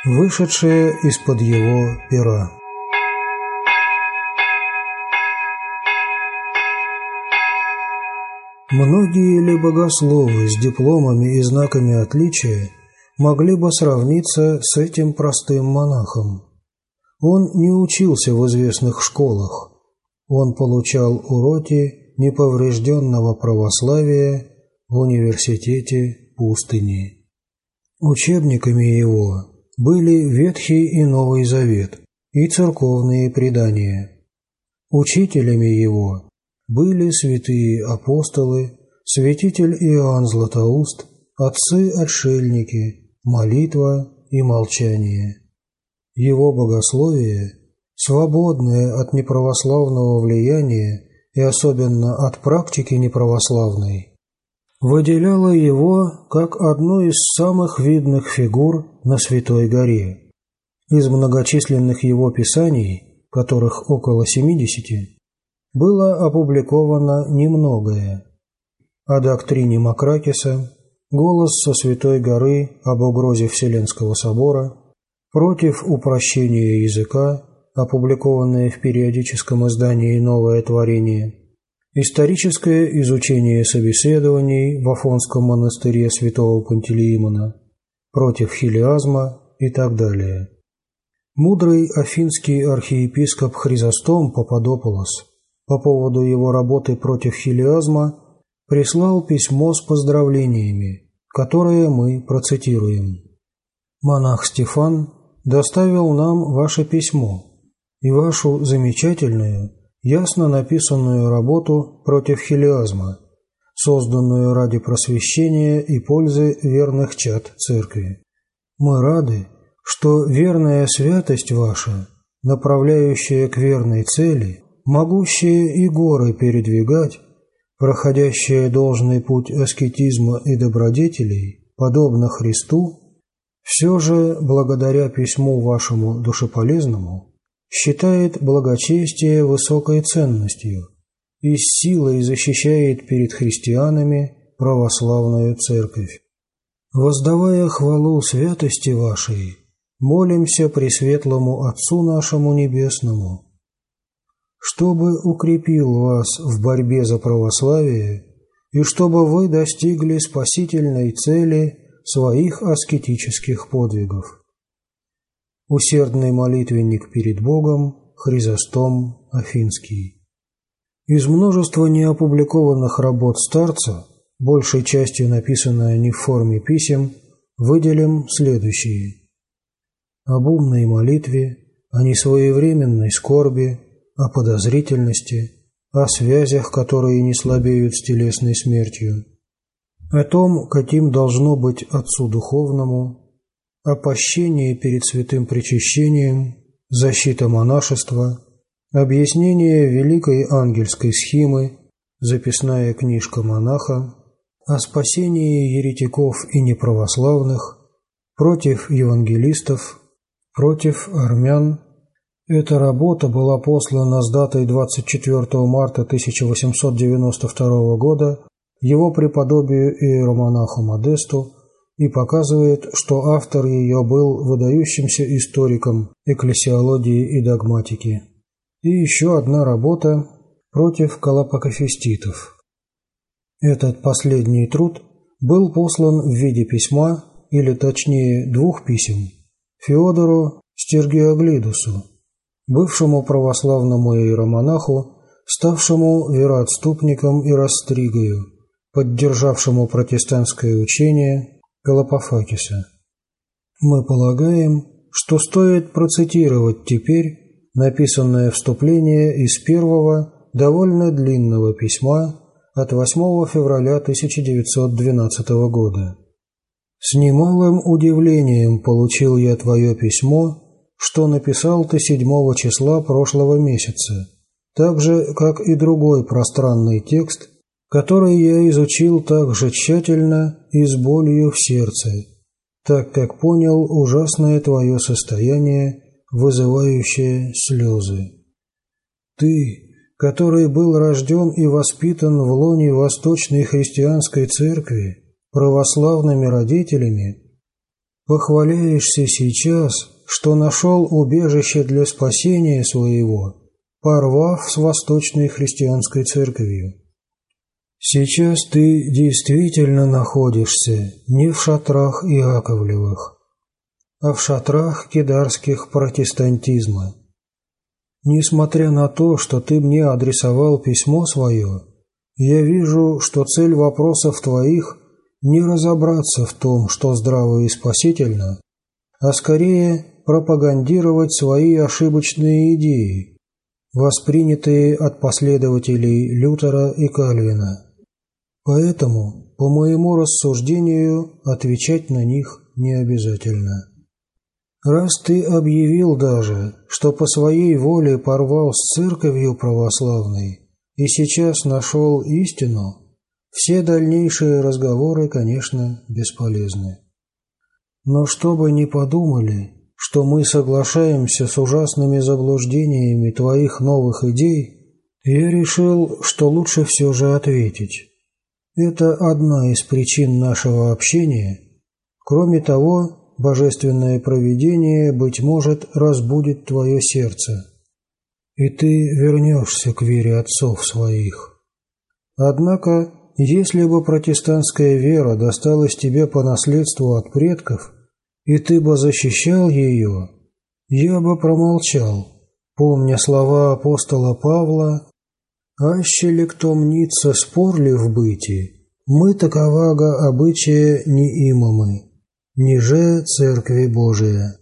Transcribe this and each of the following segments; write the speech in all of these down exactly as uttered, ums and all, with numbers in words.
вышедшее из-под его пера. Многие ли богословы с дипломами и знаками отличия могли бы сравниться с этим простым монахом? Он не учился в известных школах. Он получал уроки неповрежденного православия в университете пустыни. Учебниками его были Ветхий и Новый Завет и церковные предания. Учителями его были святые апостолы, святитель Иоанн Златоуст, отцы-отшельники, молитва и молчание. Его богословие, свободное от неправославного влияния и особенно от практики неправославной, выделяло его как одну из самых видных фигур на Святой горе. Из многочисленных его писаний, которых около семидесяти, было опубликовано немногое. О доктрине Макракиса, голос со Святой горы об угрозе Вселенского собора, против упрощения языка, опубликованное в периодическом издании «Новое творение», историческое изучение собеседований в Афонском монастыре святого Пантелеимона, против хилиазма и так далее. Мудрый афинский архиепископ Хризостом Пападополос по поводу его работы против хилиазма прислал письмо с поздравлениями, которое мы процитируем. «Монах Стефан доставил нам ваше письмо и вашу замечательную, ясно написанную работу против хилиазма, созданную ради просвещения и пользы верных чад Церкви. Мы рады, что верная святость ваша, направляющая к верной цели, могущая и горы передвигать, проходящая должный путь аскетизма и добродетелей, подобно Христу, все же, благодаря письму вашему душеполезному, считает благочестие высокой ценностью и с силой защищает перед христианами православную Церковь. Воздавая хвалу святости вашей, молимся Пресветлому Отцу нашему Небесному, чтобы укрепил вас в борьбе за православие и чтобы вы достигли спасительной цели своих аскетических подвигов. Усердный молитвенник перед Богом Хризостом Афинский». Из множества неопубликованных работ старца, большей частью написанные не в форме писем, выделим следующие: об умной молитве, о несвоевременной скорби, о подозрительности, о связях, которые не слабеют с телесной смертью, о том, каким должно быть Отцу Духовному, о пощении перед святым причащением, защита монашества, объяснение Великой Ангельской схимы, записная книжка монаха, о спасении еретиков и неправославных, против евангелистов, против армян. Эта работа была послана с датой двадцать четвёртого марта тысяча восемьсот девяносто второго года его преподобию иеромонаху Модесту и показывает, что автор ее был выдающимся историком экклесиологии и догматики. И еще одна работа против колопакофиститов. Этот последний труд был послан в виде письма, или точнее двух писем, Феодору Стергиоглидусу, бывшему православному иеромонаху, ставшему вероотступником и растригою, поддержавшему протестантское учение Колопофакиса. Мы полагаем, что стоит процитировать теперь написанное вступление из первого, довольно длинного письма от восьмого февраля тысяча девятьсот двенадцатого года. «С немалым удивлением получил я твое письмо, что написал ты седьмого числа прошлого месяца, так же, как и другой пространный текст, который я изучил так же тщательно и с болью в сердце, так как понял ужасное твое состояние, вызывающее слезы. Ты, который был рожден и воспитан в лоне Восточной христианской церкви православными родителями, похваляешься сейчас, что нашел убежище для спасения своего, порвав с Восточной Христианской Церковью. Сейчас ты действительно находишься не в шатрах Иаковлевых, а в шатрах кидарских протестантизма. Несмотря на то, что ты мне адресовал письмо свое, я вижу, что цель вопросов твоих не разобраться в том, что здраво и спасительно, а скорее пропагандировать свои ошибочные идеи, воспринятые от последователей Лютера и Кальвина. Поэтому, по моему рассуждению, отвечать на них не обязательно. Раз ты объявил даже, что по своей воле порвал с церковью православной и сейчас нашел истину, все дальнейшие разговоры, конечно, бесполезны. Но чтобы не подумали, что мы соглашаемся с ужасными заблуждениями твоих новых идей, я решил, что лучше все же ответить. Это одна из причин нашего общения. Кроме того, божественное провидение, быть может, разбудит твое сердце, и ты вернешься к вере отцов своих. Однако, если бы протестантская вера досталась тебе по наследству от предков, и ты бы защищал ее, я бы промолчал, помня слова апостола Павла: «Аще ли кто мнится спорли в быти, мы таковага обычая не имамы, ниже Церкви Божия».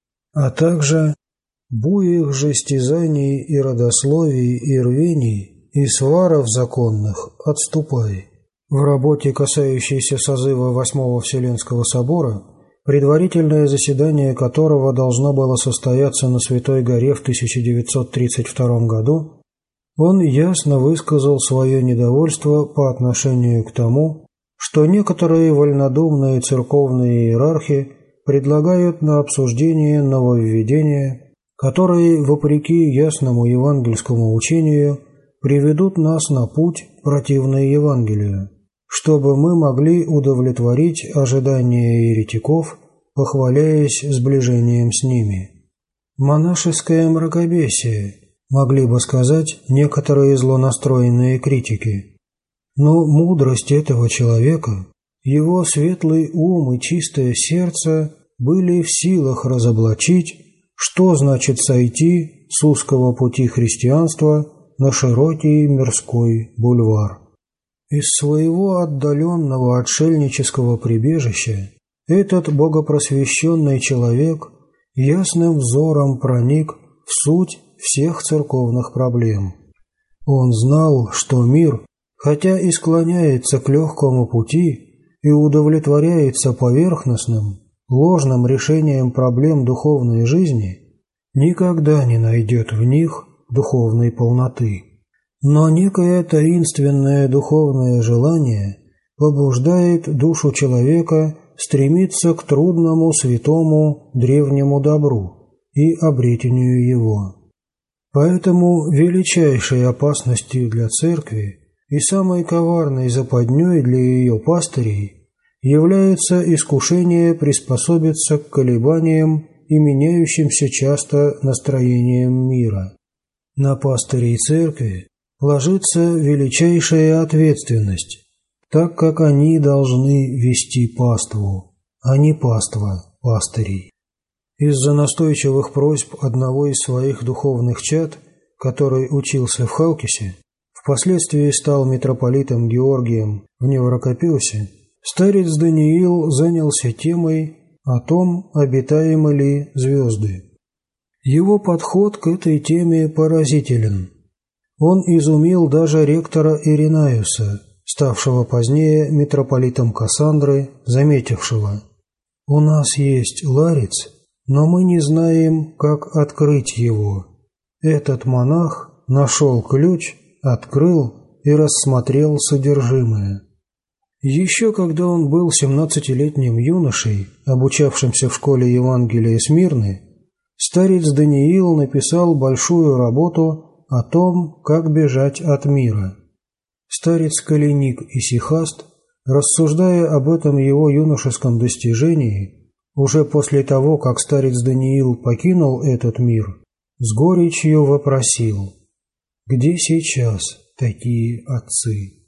А также «буих же стязаний и родословий и рвений, и сваров законных отступай». В работе, касающейся созыва Восьмого Вселенского собора, предварительное заседание которого должно было состояться на Святой горе в тысяча девятьсот тридцать втором году, он ясно высказал свое недовольство по отношению к тому, что некоторые вольнодумные церковные иерархи предлагают на обсуждение нововведения, которые, вопреки ясному евангельскому учению, приведут нас на путь, противный Евангелию, чтобы мы могли удовлетворить ожидания еретиков, похваляясь сближением с ними. Монашеское мракобесие, могли бы сказать некоторые злонастроенные критики. Но мудрость этого человека, его светлый ум и чистое сердце были в силах разоблачить, что значит сойти с узкого пути христианства на широкий мирской бульвар. Из своего отдаленного отшельнического прибежища этот богопросвещенный человек ясным взором проник в суть всех церковных проблем. Он знал, что мир, хотя и склоняется к легкому пути и удовлетворяется поверхностным, ложным решением проблем духовной жизни, никогда не найдет в них духовной полноты. Но некое таинственное духовное желание побуждает душу человека стремиться к трудному, святому, древнему добру и обретению его. Поэтому величайшей опасностью для церкви и самой коварной западней для ее пастырей является искушение приспособиться к колебаниям и меняющимся часто настроениям мира. На пастырей церкви ложится величайшая ответственность, так как они должны вести паству, а не паства пастырей. Из-за настойчивых просьб одного из своих духовных чад, который учился в Халкисе, впоследствии стал митрополитом Георгием в Неврокопиусе, старец Даниил занялся темой о том, обитаемы ли звезды. Его подход к этой теме поразителен. Он изумил даже ректора Иренаиуса, ставшего позднее митрополитом Кассандры, заметившего: «У нас есть ларец, но мы не знаем, как открыть его. Этот монах нашел ключ, открыл и рассмотрел содержимое». Еще когда он был семнадцатилетним юношей, обучавшимся в школе Евангелия Смирны, старец Даниил написал большую работу о том, как бежать от мира. Старец Калиник Исихаст, рассуждая об этом его юношеском достижении, уже после того, как старец Даниил покинул этот мир, с горечью вопросил: «Где сейчас такие отцы?»